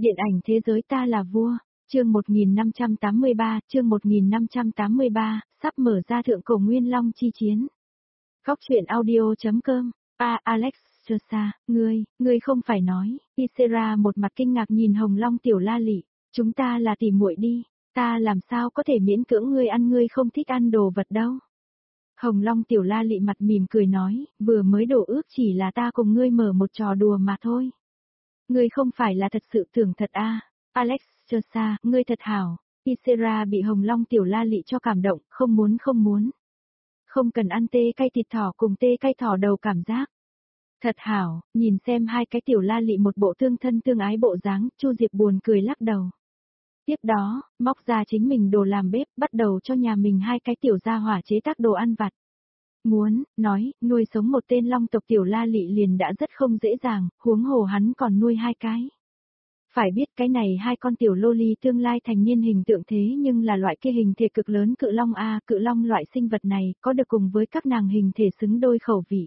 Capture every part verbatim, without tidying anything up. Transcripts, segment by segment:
Điện ảnh thế giới ta là vua, chương một nghìn năm trăm tám mươi ba, chương một nghìn năm trăm tám mươi ba, sắp mở ra thượng cổ Nguyên Long chi chiến. Góc truyện audio.com, a Alex Chesa, ngươi, ngươi không phải nói, Ysera một mặt kinh ngạc nhìn Hồng Long tiểu la lị, chúng ta là tỉ muội đi, ta làm sao có thể miễn cưỡng ngươi ăn ngươi không thích ăn đồ vật đâu. Hồng Long tiểu la lị mặt mỉm cười nói, vừa mới đổ ước chỉ là ta cùng ngươi mở một trò đùa mà thôi. Ngươi không phải là thật sự tưởng thật a, à? Alex Chesa, ngươi thật hảo. Ysera bị Hồng Long tiểu la lị cho cảm động, không muốn không muốn. Không cần ăn tê cay thịt thỏ cùng tê cay thỏ đầu cảm giác. Thật hảo, nhìn xem hai cái tiểu la lị một bộ tương thân tương ái bộ dáng, Chu Diệp buồn cười lắc đầu. Tiếp đó, móc ra chính mình đồ làm bếp, bắt đầu cho nhà mình hai cái tiểu gia hỏa chế tác đồ ăn vặt. Muốn, nói, nuôi sống một tên long tộc tiểu la lị liền đã rất không dễ dàng, huống hồ hắn còn nuôi hai cái. Phải biết cái này hai con tiểu lô ly tương lai thành niên hình tượng thế nhưng là loại kia hình thể cực lớn cự long A, cự long loại sinh vật này có được cùng với các nàng hình thể xứng đôi khẩu vị.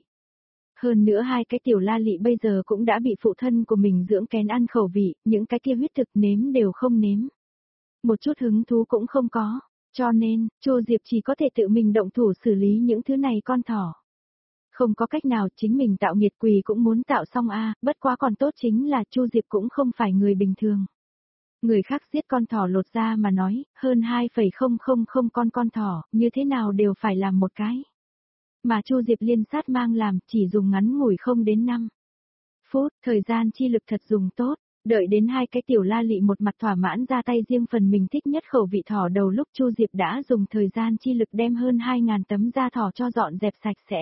Hơn nữa hai cái tiểu la lị bây giờ cũng đã bị phụ thân của mình dưỡng kén ăn khẩu vị, những cái kia huyết thực nếm đều không nếm. Một chút hứng thú cũng không có. Cho nên, Chu Diệp chỉ có thể tự mình động thủ xử lý những thứ này con thỏ. Không có cách nào chính mình tạo nghiệt quỷ cũng muốn tạo xong a, à, bất quá còn tốt chính là Chu Diệp cũng không phải người bình thường. Người khác giết con thỏ lột ra mà nói, hơn hai phẩy không không không con con thỏ, như thế nào đều phải làm một cái. Mà Chu Diệp liên sát mang làm, chỉ dùng ngắn ngủi không đến năm phút, thời gian chi lực thật dùng tốt. Đợi đến hai cái tiểu la lị một mặt thỏa mãn ra tay riêng phần mình thích nhất khẩu vị thỏ đầu lúc Chu Diệp đã dùng thời gian chi lực đem hơn hai ngàn tấm da thỏ cho dọn dẹp sạch sẽ.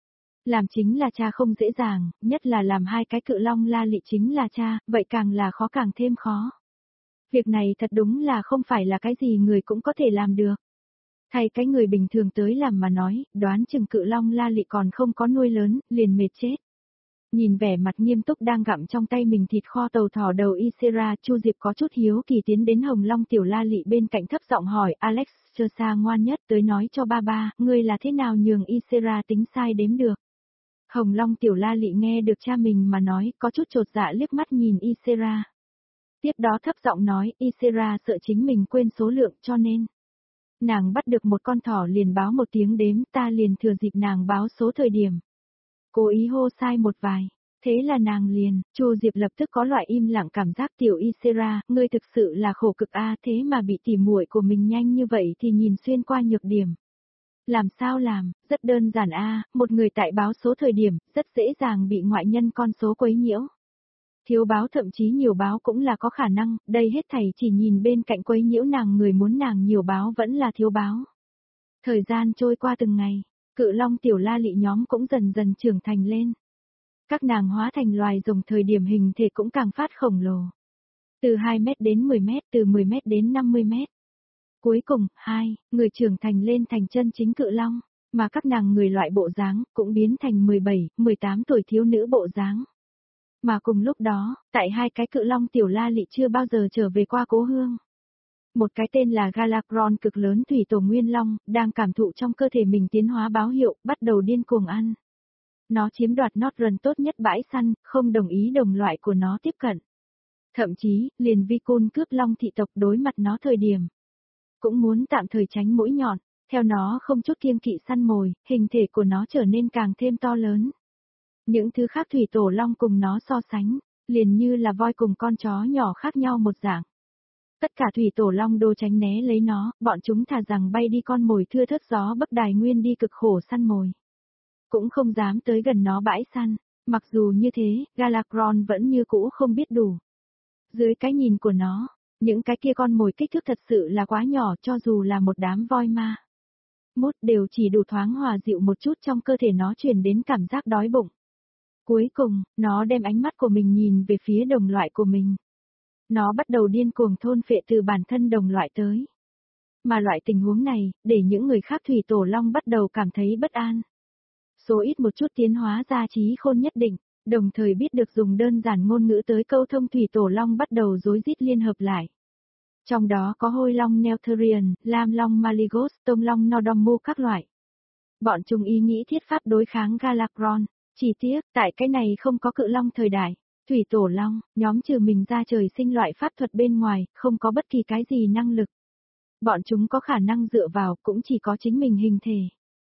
Làm chính là cha không dễ dàng, nhất là làm hai cái cự long la lị chính là cha, vậy càng là khó càng thêm khó. Việc này thật đúng là không phải là cái gì người cũng có thể làm được. Thay cái người bình thường tới làm mà nói, đoán chừng cự long la lị còn không có nuôi lớn, liền mệt chết. Nhìn vẻ mặt nghiêm túc đang gặm trong tay mình thịt kho tàu thỏ đầu Ysera, Chu Diệp có chút hiếu kỳ tiến đến Hồng Long tiểu la lị bên cạnh thấp giọng hỏi, Alex Chesa ngoan nhất tới nói cho ba ba, ngươi là thế nào nhường Ysera tính sai đếm được. Hồng Long tiểu la lị nghe được cha mình mà nói, có chút chột dạ liếc mắt nhìn Ysera. Tiếp đó thấp giọng nói, Ysera sợ chính mình quên số lượng cho nên. Nàng bắt được một con thỏ liền báo một tiếng đếm, ta liền thừa dịp nàng báo số thời điểm. Cố ý hô sai một vài, thế là nàng liền, Chu Diệp lập tức có loại im lặng cảm giác tiểu Ysera, ngươi thực sự là khổ cực a, thế mà bị tỉ muội của mình nhanh như vậy thì nhìn xuyên qua nhược điểm. Làm sao làm, rất đơn giản a, một người tại báo số thời điểm, rất dễ dàng bị ngoại nhân con số quấy nhiễu. Thiếu báo thậm chí nhiều báo cũng là có khả năng, đây hết thảy chỉ nhìn bên cạnh quấy nhiễu nàng người muốn nàng nhiều báo vẫn là thiếu báo. Thời gian trôi qua từng ngày. Cự long tiểu la lị nhóm cũng dần dần trưởng thành lên. Các nàng hóa thành loài rồng thời điểm hình thể cũng càng phát khổng lồ. Từ hai mét đến mười mét, từ mười mét đến năm mươi mét. Cuối cùng, hai, người trưởng thành lên thành chân chính cự long, mà các nàng người loại bộ dáng cũng biến thành mười bảy, mười tám tuổi thiếu nữ bộ dáng. Mà cùng lúc đó, tại hai cái cự long tiểu la lị chưa bao giờ trở về qua cố hương. Một cái tên là Galakron cực lớn thủy tổ nguyên long, đang cảm thụ trong cơ thể mình tiến hóa báo hiệu, bắt đầu điên cuồng ăn. Nó chiếm đoạt Northern tốt nhất bãi săn, không đồng ý đồng loại của nó tiếp cận. Thậm chí, liền Vikun cướp long thị tộc đối mặt nó thời điểm. Cũng muốn tạm thời tránh mũi nhọn, theo nó không chút kiêng kỵ săn mồi, hình thể của nó trở nên càng thêm to lớn. Những thứ khác thủy tổ long cùng nó so sánh, liền như là voi cùng con chó nhỏ khác nhau một dạng. Tất cả thủy tổ long đô tránh né lấy nó, bọn chúng thà rằng bay đi con mồi thưa thớt gió bắc đài nguyên đi cực khổ săn mồi. Cũng không dám tới gần nó bãi săn, mặc dù như thế, Galakron vẫn như cũ không biết đủ. Dưới cái nhìn của nó, những cái kia con mồi kích thước thật sự là quá nhỏ cho dù là một đám voi ma. Mút đều chỉ đủ thoáng hòa dịu một chút trong cơ thể nó truyền đến cảm giác đói bụng. Cuối cùng, nó đem ánh mắt của mình nhìn về phía đồng loại của mình. Nó bắt đầu điên cuồng thôn phệ từ bản thân đồng loại tới. Mà loại tình huống này, để những người khác thủy tổ long bắt đầu cảm thấy bất an. Số ít một chút tiến hóa ra trí khôn nhất định, đồng thời biết được dùng đơn giản ngôn ngữ tới câu thông thủy tổ long bắt đầu rối rít liên hợp lại. Trong đó có hôi long Neltharion, lam long Malygos, tông long Nodomu các loại. Bọn chúng ý nghĩ thiết pháp đối kháng Galakron, chỉ tiếc, tại cái này không có cự long thời đại, Thủy Tổ Long, nhóm trừ mình ra trời sinh loại pháp thuật bên ngoài, không có bất kỳ cái gì năng lực. Bọn chúng có khả năng dựa vào cũng chỉ có chính mình hình thể.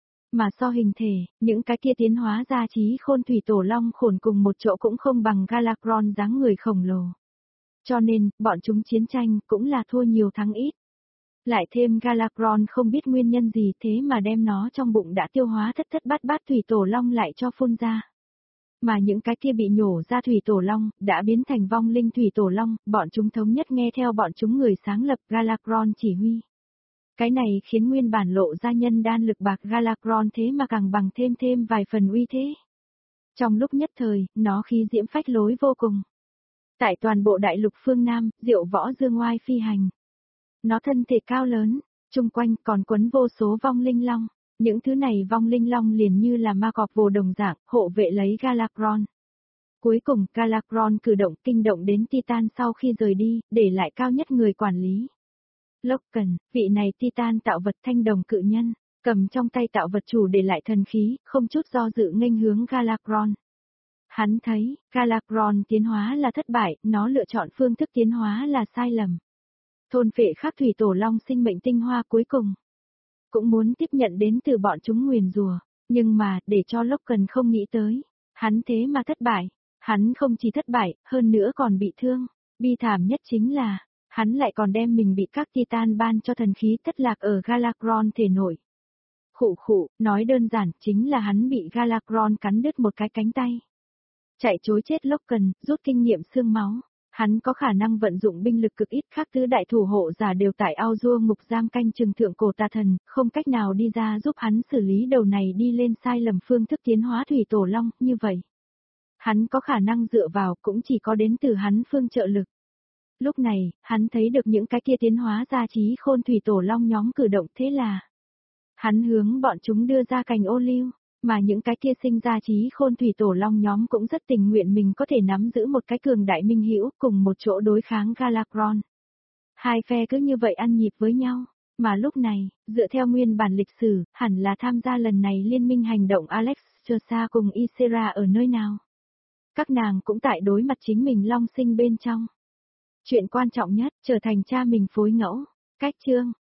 Mà so hình thể, những cái kia tiến hóa ra trí khôn Thủy Tổ Long khổn cùng một chỗ cũng không bằng Galakron dáng người khổng lồ. Cho nên, bọn chúng chiến tranh cũng là thua nhiều thắng ít. Lại thêm Galakron không biết nguyên nhân gì thế mà đem nó trong bụng đã tiêu hóa thất thất bát bát Thủy Tổ Long lại cho phun ra. Mà những cái kia bị nhổ ra Thủy Tổ Long, đã biến thành vong linh Thủy Tổ Long, bọn chúng thống nhất nghe theo bọn chúng người sáng lập Galakron chỉ huy. Cái này khiến nguyên bản lộ ra nhân đan lực bạc Galakron thế mà càng bằng thêm thêm vài phần uy thế. Trong lúc nhất thời, nó khí diễm phách lối vô cùng. Tại toàn bộ đại lục phương Nam, diệu võ dương ngoai phi hành. Nó thân thể cao lớn, chung quanh còn quấn vô số vong linh long. Những thứ này vong linh long liền như là ma cọp vồ đồng dạng, hộ vệ lấy Galakron. Cuối cùng, Galakron cử động kinh động đến Titan sau khi rời đi, để lại cao nhất người quản lý. Loken, vị này Titan tạo vật thanh đồng cự nhân, cầm trong tay tạo vật chủ để lại thần khí, không chút do dự nghênh hướng Galakron. Hắn thấy, Galakron tiến hóa là thất bại, nó lựa chọn phương thức tiến hóa là sai lầm. Thôn phệ khắc Thủy Tổ Long sinh mệnh tinh hoa cuối cùng. Cũng muốn tiếp nhận đến từ bọn chúng nguyền rùa, nhưng mà, để cho Loken không nghĩ tới, hắn thế mà thất bại, hắn không chỉ thất bại, hơn nữa còn bị thương, bi thảm nhất chính là, hắn lại còn đem mình bị các Titan ban cho thần khí thất lạc ở Galakron thể nội. Khụ khụ, nói đơn giản, chính là hắn bị Galakron cắn đứt một cái cánh tay. Chạy chối chết Loken, rút kinh nghiệm xương máu. Hắn có khả năng vận dụng binh lực cực ít, khác tứ đại thủ hộ giả đều tại ao dua ngục giam canh chừng thượng cổ tà thần, không cách nào đi ra giúp hắn xử lý đầu này đi lên sai lầm phương thức tiến hóa Thủy Tổ Long, như vậy. Hắn có khả năng dựa vào cũng chỉ có đến từ hắn phương trợ lực. Lúc này, hắn thấy được những cái kia tiến hóa ra trí khôn Thủy Tổ Long nhóm cử động thế là. Hắn hướng bọn chúng đưa ra cành ô liu. Mà những cái kia sinh ra trí khôn Thủy Tổ Long nhóm cũng rất tình nguyện mình có thể nắm giữ một cái cường đại minh hữu cùng một chỗ đối kháng Galakron. Hai phe cứ như vậy ăn nhịp với nhau, mà lúc này, dựa theo nguyên bản lịch sử, hẳn là tham gia lần này liên minh hành động Alex Chursa cùng Ysera ở nơi nào. Các nàng cũng tại đối mặt chính mình Long sinh bên trong. Chuyện quan trọng nhất, trở thành cha mình phối ngẫu. Cách chương,